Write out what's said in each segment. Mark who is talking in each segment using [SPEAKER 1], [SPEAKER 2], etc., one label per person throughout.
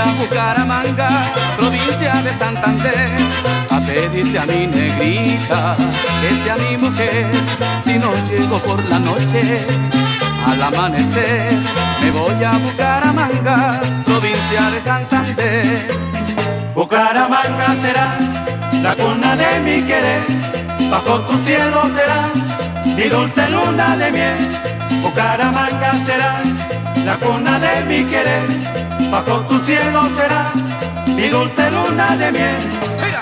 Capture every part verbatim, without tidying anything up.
[SPEAKER 1] a Bucaramanga, provincia de Santander, a pedirle a mi negrita que sea mi mujer. Si no llego por la noche, al amanecer me voy a Bucaramanga, provincia de Santander.
[SPEAKER 2] Bucaramanga será la cuna de mi querer, bajo tu cielo será mi dulce luna de miel. Bucaramanga será la cuna de mi querer, bajo tu cielo será mi dulce luna de miel.
[SPEAKER 1] ¡Mira!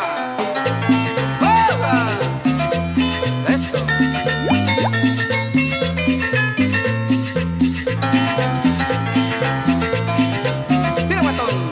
[SPEAKER 1] ¡Oh! ¡Esto! ¡Tira, guatón!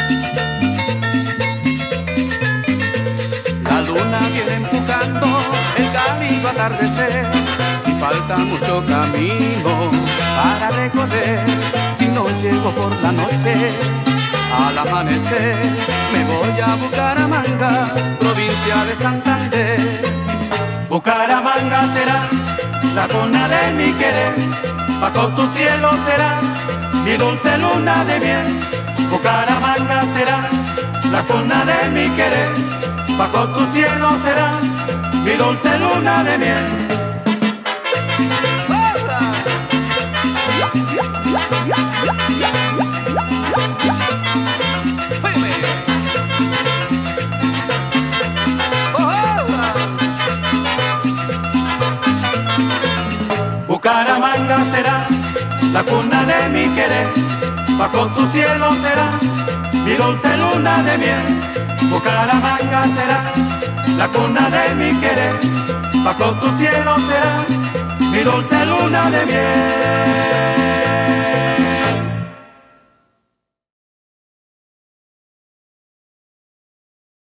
[SPEAKER 1] La luna viene empujando el cálido atardecer, y falta mucho camino para recorrer. Si no llego por la noche, al amanecer me voy a Bucaramanga, provincia de Santander.
[SPEAKER 2] Bucaramanga será la cuna de mi querer, bajo tu cielo será mi dulce luna de miel. Bucaramanga será la cuna de mi querer, bajo tu cielo será mi dulce luna de miel. Bucaramanga será la cuna de mi querer, bajo tu cielo será mi dulce luna de miel. Bucaramanga será la cuna de mi querer, bajo tu cielo será mi dulce luna de miel.